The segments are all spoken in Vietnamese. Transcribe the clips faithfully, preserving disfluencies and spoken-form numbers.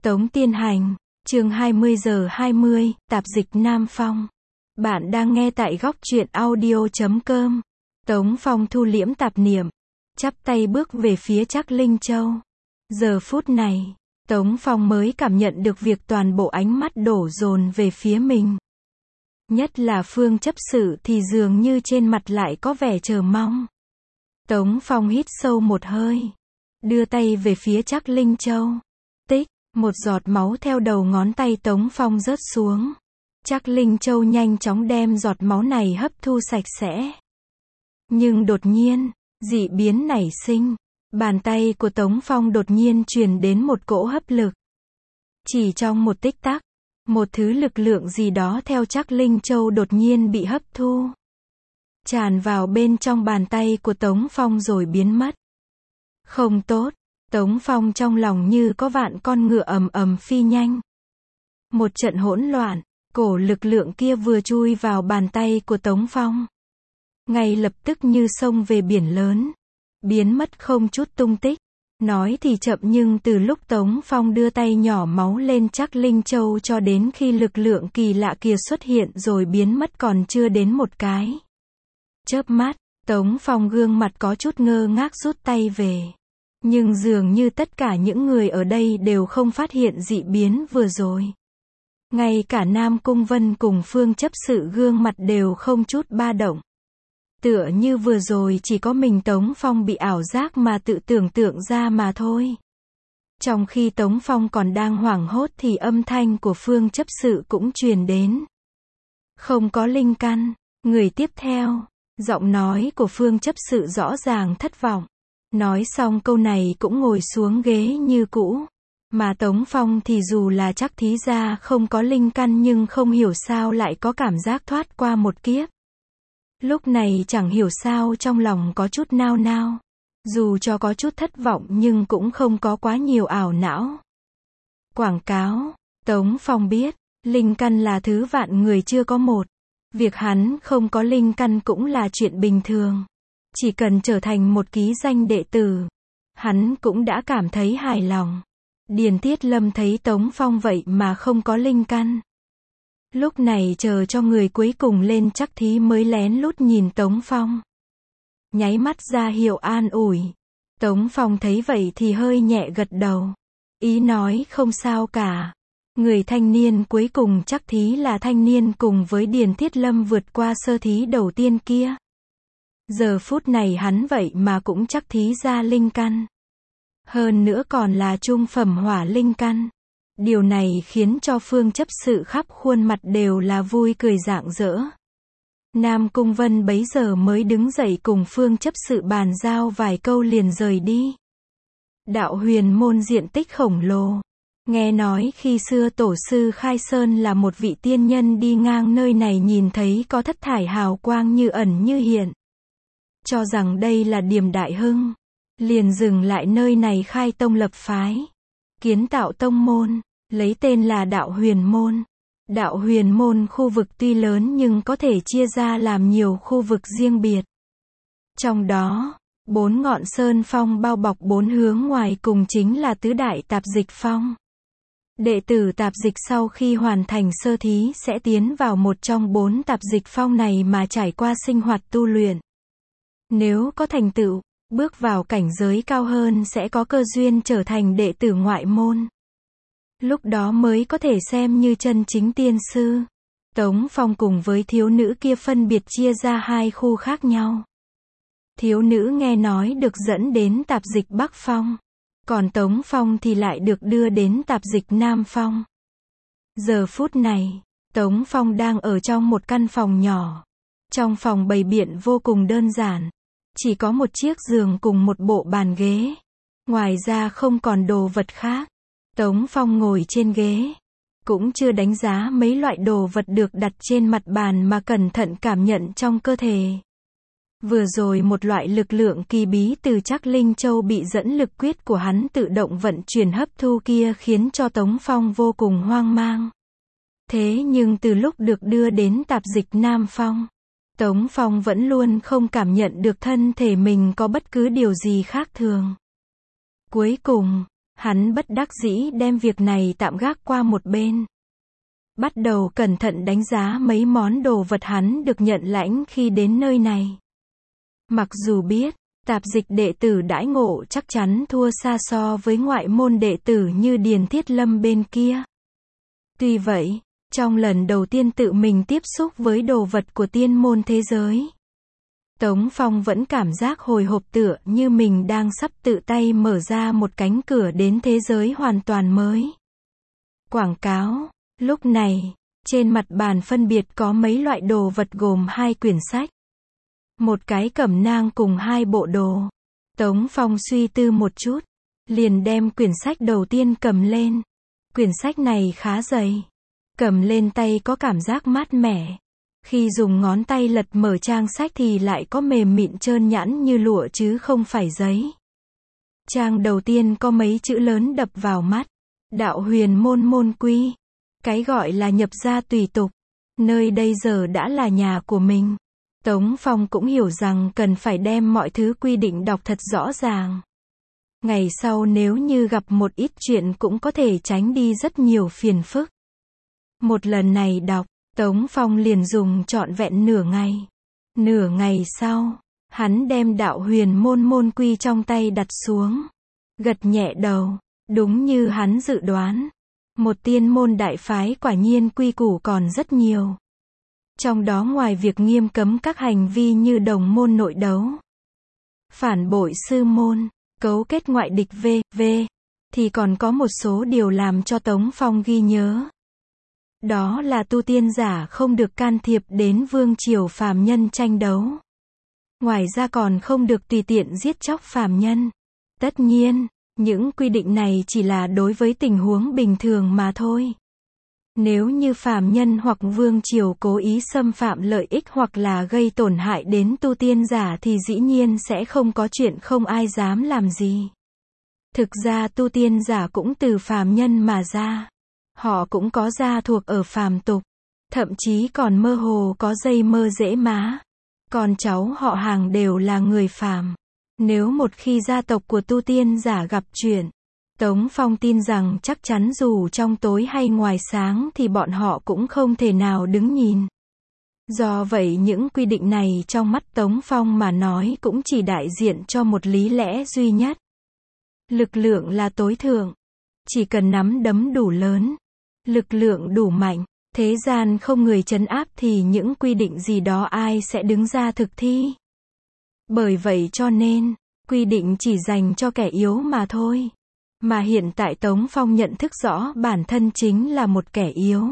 Tống Tiên Hành, chương hai mươi giờ hai mươi, tạp dịch Nam Phong. Bạn đang nghe tại góc truyện audio chấm com. Tống Phong thu liễm tạp niệm, chắp tay bước về phía Trác Linh Châu. Giờ phút này, Tống Phong mới cảm nhận được việc toàn bộ ánh mắt đổ dồn về phía mình. Nhất là Phương chấp sự thì dường như trên mặt lại có vẻ chờ mong. Tống Phong hít sâu một hơi, đưa tay về phía Trác Linh Châu. Tích, một giọt máu theo đầu ngón tay Tống Phong rớt xuống. Trác Linh Châu nhanh chóng đem giọt máu này hấp thu sạch sẽ. Nhưng đột nhiên, dị biến nảy sinh. Bàn tay của Tống Phong đột nhiên truyền đến một cỗ hấp lực. Chỉ trong một tích tắc, một thứ lực lượng gì đó theo Trác Linh Châu đột nhiên bị hấp thu, tràn vào bên trong bàn tay của Tống Phong rồi biến mất. Không tốt, Tống Phong trong lòng như có vạn con ngựa ầm ầm phi nhanh. Một trận hỗn loạn, cổ lực lượng kia vừa chui vào bàn tay của Tống Phong, ngay lập tức như xông về biển lớn, biến mất không chút tung tích. Nói thì chậm nhưng từ lúc Tống Phong đưa tay nhỏ máu lên Trác Linh Châu cho đến khi lực lượng kỳ lạ kia xuất hiện rồi biến mất còn chưa đến một cái chớp mắt. Tống Phong gương mặt có chút ngơ ngác rút tay về. Nhưng dường như tất cả những người ở đây đều không phát hiện dị biến vừa rồi. Ngay cả Nam Cung Vân cùng Phương chấp sự gương mặt đều không chút ba động. Tựa như vừa rồi chỉ có mình Tống Phong bị ảo giác mà tự tưởng tượng ra mà thôi. Trong khi Tống Phong còn đang hoảng hốt thì âm thanh của Phương chấp sự cũng truyền đến. Không có linh căn. Người tiếp theo, giọng nói của Phương chấp sự rõ ràng thất vọng. Nói xong câu này cũng ngồi xuống ghế như cũ. Mà Tống Phong thì dù là chắc thí ra không có linh căn nhưng không hiểu sao lại có cảm giác thoát qua một kiếp. Lúc này chẳng hiểu sao trong lòng có chút nao nao. Dù cho có chút thất vọng nhưng cũng không có quá nhiều ảo não. Quảng cáo, Tống Phong biết, linh căn là thứ vạn người chưa có một. Việc hắn không có linh căn cũng là chuyện bình thường. Chỉ cần trở thành một ký danh đệ tử, hắn cũng đã cảm thấy hài lòng. Điền Tiết Lâm thấy Tống Phong vậy mà không có linh căn. Lúc này chờ cho người cuối cùng lên chắc thí mới lén lút nhìn Tống Phong. Nháy mắt ra hiệu an ủi. Tống Phong thấy vậy thì hơi nhẹ gật đầu. Ý nói không sao cả. Người thanh niên cuối cùng chắc thí là thanh niên cùng với Điền Tiết Lâm vượt qua sơ thí đầu tiên kia. Giờ phút này hắn vậy mà cũng chắc thí ra linh căn. Hơn nữa còn là trung phẩm hỏa linh căn. Điều này khiến cho Phương chấp sự khắp khuôn mặt đều là vui cười rạng rỡ. Nam Cung Vân bấy giờ mới đứng dậy cùng Phương chấp sự bàn giao vài câu liền rời đi. Đạo huyền môn diện tích khổng lồ. Nghe nói khi xưa tổ sư Khai Sơn là một vị tiên nhân đi ngang nơi này nhìn thấy có thất thải hào quang như ẩn như hiện. Cho rằng đây là điểm đại hưng. Liền dừng lại nơi này khai tông lập phái. Kiến tạo tông môn, lấy tên là Đạo Huyền Môn. Đạo Huyền Môn khu vực tuy lớn nhưng có thể chia ra làm nhiều khu vực riêng biệt. Trong đó, bốn ngọn sơn phong bao bọc bốn hướng ngoài cùng chính là tứ đại tạp dịch phong. Đệ tử tạp dịch sau khi hoàn thành sơ thí sẽ tiến vào một trong bốn tạp dịch phong này mà trải qua sinh hoạt tu luyện. Nếu có thành tựu, bước vào cảnh giới cao hơn sẽ có cơ duyên trở thành đệ tử ngoại môn. Lúc đó mới có thể xem như chân chính tiên sư. Tống Phong cùng với thiếu nữ kia phân biệt chia ra hai khu khác nhau. Thiếu nữ nghe nói được dẫn đến tạp dịch Bắc Phong. Còn Tống Phong thì lại được đưa đến tạp dịch Nam Phong. Giờ phút này, Tống Phong đang ở trong một căn phòng nhỏ. Trong phòng bày biện vô cùng đơn giản. Chỉ có một chiếc giường cùng một bộ bàn ghế. Ngoài ra không còn đồ vật khác. Tống Phong ngồi trên ghế. Cũng chưa đánh giá mấy loại đồ vật được đặt trên mặt bàn mà cẩn thận cảm nhận trong cơ thể. Vừa rồi một loại lực lượng kỳ bí từ Trác Linh Châu bị dẫn lực quyết của hắn tự động vận chuyển hấp thu kia khiến cho Tống Phong vô cùng hoang mang. Thế nhưng từ lúc được đưa đến tạp dịch Nam Phong, Tống Phong vẫn luôn không cảm nhận được thân thể mình có bất cứ điều gì khác thường. Cuối cùng, Hắn bất đắc dĩ đem việc này tạm gác qua một bên. Bắt đầu cẩn thận đánh giá mấy món đồ vật hắn được nhận lãnh khi đến nơi này. Mặc dù biết, tạp dịch đệ tử đãi ngộ chắc chắn thua xa so với ngoại môn đệ tử như Điền Thiết Lâm bên kia. Tuy vậy, trong lần đầu tiên tự mình tiếp xúc với đồ vật của tiên môn thế giới, Tống Phong vẫn cảm giác hồi hộp tựa như mình đang sắp tự tay mở ra một cánh cửa đến thế giới hoàn toàn mới. Quảng cáo. Lúc này, trên mặt bàn phân biệt có mấy loại đồ vật gồm hai quyển sách, một cái cẩm nang cùng hai bộ đồ. Tống Phong suy tư một chút, liền đem quyển sách đầu tiên cầm lên. Quyển sách này khá dày, cầm lên tay có cảm giác mát mẻ. Khi dùng ngón tay lật mở trang sách thì lại có mềm mịn trơn nhẵn như lụa chứ không phải giấy. Trang đầu tiên có mấy chữ lớn đập vào mắt. Đạo huyền môn môn quy. Cái gọi là nhập gia tùy tục. Nơi đây giờ đã là nhà của mình. Tống Phong cũng hiểu rằng cần phải đem mọi thứ quy định đọc thật rõ ràng. Ngày sau nếu như gặp một ít chuyện cũng có thể tránh đi rất nhiều phiền phức. Một lần này đọc, Tống Phong liền dùng trọn vẹn nửa ngày. Nửa ngày sau, hắn đem đạo huyền môn môn quy trong tay đặt xuống. Gật nhẹ đầu, đúng như hắn dự đoán. Một tiên môn đại phái quả nhiên quy củ còn rất nhiều. Trong đó ngoài việc nghiêm cấm các hành vi như đồng môn nội đấu, phản bội sư môn, cấu kết ngoại địch vân vân, thì còn có một số điều làm cho Tống Phong ghi nhớ. Đó là tu tiên giả không được can thiệp đến vương triều phàm nhân tranh đấu. Ngoài ra còn không được tùy tiện giết chóc phàm nhân. Tất nhiên, những quy định này chỉ là đối với tình huống bình thường mà thôi. Nếu như phàm nhân hoặc vương triều cố ý xâm phạm lợi ích hoặc là gây tổn hại đến tu tiên giả thì dĩ nhiên sẽ không có chuyện không ai dám làm gì. Thực ra tu tiên giả cũng từ phàm nhân mà ra. Họ cũng có gia thuộc ở phàm tục. Thậm chí còn mơ hồ có dây mơ rễ má. Con cháu họ hàng đều là người phàm. Nếu một khi gia tộc của tu tiên giả gặp chuyện, Tống Phong tin rằng chắc chắn dù trong tối hay ngoài sáng thì bọn họ cũng không thể nào đứng nhìn. Do vậy những quy định này trong mắt Tống Phong mà nói cũng chỉ đại diện cho một lý lẽ duy nhất. Lực lượng là tối thượng. Chỉ cần nắm đấm đủ lớn, lực lượng đủ mạnh, thế gian không người trấn áp thì những quy định gì đó ai sẽ đứng ra thực thi. Bởi vậy cho nên, quy định chỉ dành cho kẻ yếu mà thôi. Mà hiện tại Tống Phong nhận thức rõ bản thân chính là một kẻ yếu.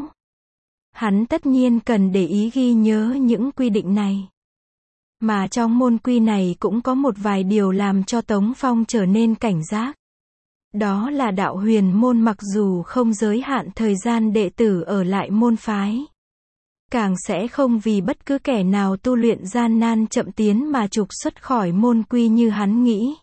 Hắn tất nhiên cần để ý ghi nhớ những quy định này. Mà trong môn quy này cũng có một vài điều làm cho Tống Phong trở nên cảnh giác. Đó là đạo huyền môn mặc dù không giới hạn thời gian đệ tử ở lại môn phái, càng sẽ không vì bất cứ kẻ nào tu luyện gian nan chậm tiến mà trục xuất khỏi môn quy như hắn nghĩ.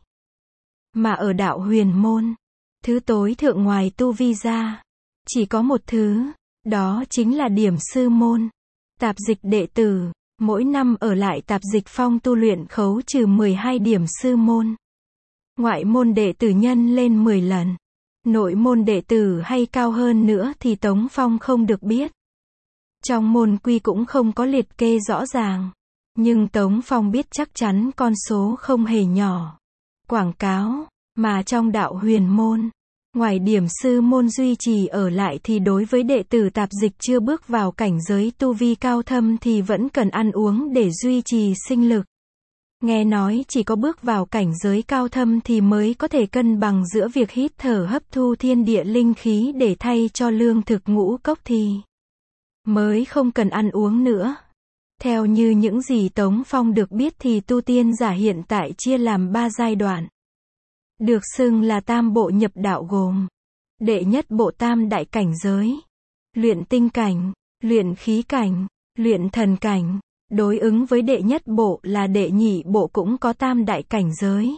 Mà ở đạo huyền môn, thứ tối thượng ngoài tu vi ra, chỉ có một thứ, đó chính là điểm sư môn. Tạp dịch đệ tử, mỗi năm ở lại tạp dịch phong tu luyện khấu trừ mười hai điểm sư môn. Ngoại môn đệ tử nhân lên mười lần. Nội môn đệ tử hay cao hơn nữa thì Tống Phong không được biết. Trong môn quy cũng không có liệt kê rõ ràng. Nhưng Tống Phong biết chắc chắn con số không hề nhỏ. Quảng cáo, mà trong đạo huyền môn, ngoài điểm sư môn duy trì ở lại thì đối với đệ tử tạp dịch chưa bước vào cảnh giới tu vi cao thâm thì vẫn cần ăn uống để duy trì sinh lực. Nghe nói chỉ có bước vào cảnh giới cao thâm thì mới có thể cân bằng giữa việc hít thở hấp thu thiên địa linh khí để thay cho lương thực ngũ cốc thì mới không cần ăn uống nữa. Theo như những gì Tống Phong được biết thì tu tiên giả hiện tại chia làm ba giai đoạn. Được xưng là tam bộ nhập đạo gồm: đệ nhất bộ tam đại cảnh giới, luyện tinh cảnh, luyện khí cảnh, luyện thần cảnh. Đối ứng với đệ nhất bộ là đệ nhị bộ cũng có tam đại cảnh giới: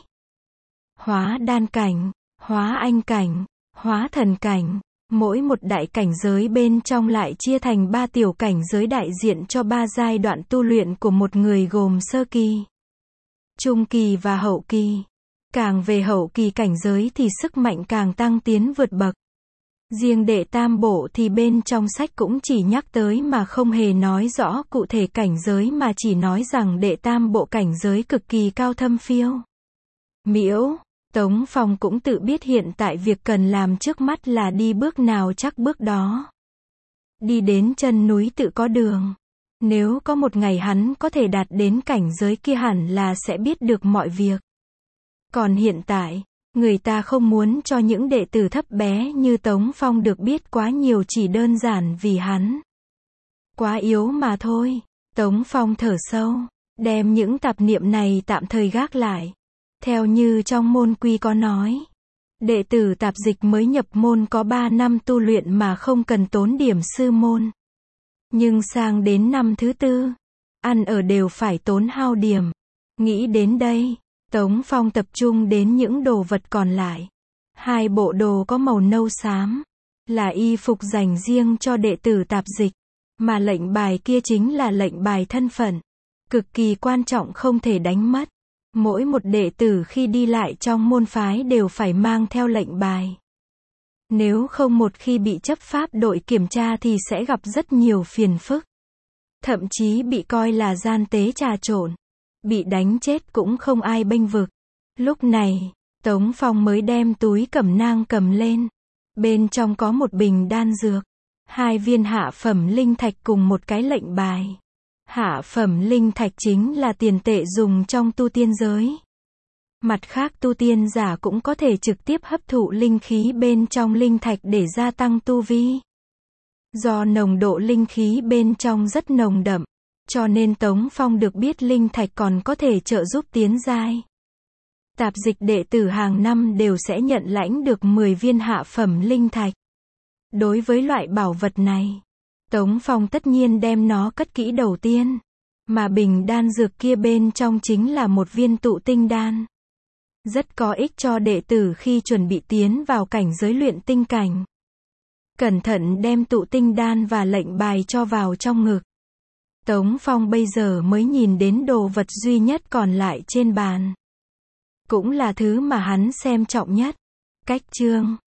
hóa đan cảnh, hóa anh cảnh, hóa thần cảnh. Mỗi một đại cảnh giới bên trong lại chia thành ba tiểu cảnh giới đại diện cho ba giai đoạn tu luyện của một người gồm sơ kỳ, trung kỳ và hậu kỳ. Càng về hậu kỳ cảnh giới thì sức mạnh càng tăng tiến vượt bậc. Riêng đệ tam bộ thì bên trong sách cũng chỉ nhắc tới mà không hề nói rõ cụ thể cảnh giới mà chỉ nói rằng đệ tam bộ cảnh giới cực kỳ cao thâm phiêu miễu. Tống Phong cũng tự biết hiện tại việc cần làm trước mắt là đi bước nào chắc bước đó. Đi đến chân núi tự có đường. Nếu có một ngày hắn có thể đạt đến cảnh giới kia hẳn là sẽ biết được mọi việc. Còn hiện tại, người ta không muốn cho những đệ tử thấp bé như Tống Phong được biết quá nhiều chỉ đơn giản vì hắn quá yếu mà thôi. Tống Phong thở sâu, đem những tạp niệm này tạm thời gác lại. Theo như trong môn quy có nói, đệ tử tạp dịch mới nhập môn có ba năm tu luyện mà không cần tốn điểm sư môn. Nhưng sang đến năm thứ tư, ăn ở đều phải tốn hao điểm. Nghĩ đến đây, Tống Phong tập trung đến những đồ vật còn lại. Hai bộ đồ có màu nâu xám, là y phục dành riêng cho đệ tử tạp dịch, mà lệnh bài kia chính là lệnh bài thân phận, cực kỳ quan trọng không thể đánh mất. Mỗi một đệ tử khi đi lại trong môn phái đều phải mang theo lệnh bài. Nếu không một khi bị chấp pháp đội kiểm tra thì sẽ gặp rất nhiều phiền phức. Thậm chí bị coi là gian tế trà trộn. Bị đánh chết cũng không ai bênh vực. Lúc này, Tống Phong mới đem túi cẩm nang cầm lên. Bên trong có một bình đan dược, hai viên hạ phẩm linh thạch cùng một cái lệnh bài. Hạ phẩm linh thạch chính là tiền tệ dùng trong tu tiên giới. Mặt khác tu tiên giả cũng có thể trực tiếp hấp thụ linh khí bên trong linh thạch để gia tăng tu vi. Do nồng độ linh khí bên trong rất nồng đậm, cho nên Tống Phong được biết linh thạch còn có thể trợ giúp tiến giai. Tạp dịch đệ tử hàng năm đều sẽ nhận lãnh được mười viên hạ phẩm linh thạch. Đối với loại bảo vật này, Tống Phong tất nhiên đem nó cất kỹ đầu tiên. Mà bình đan dược kia bên trong chính là một viên tụ tinh đan. Rất có ích cho đệ tử khi chuẩn bị tiến vào cảnh giới luyện tinh cảnh. Cẩn thận đem tụ tinh đan và lệnh bài cho vào trong ngực. Tống Phong bây giờ mới nhìn đến đồ vật duy nhất còn lại trên bàn. Cũng là thứ mà hắn xem trọng nhất. Cách chương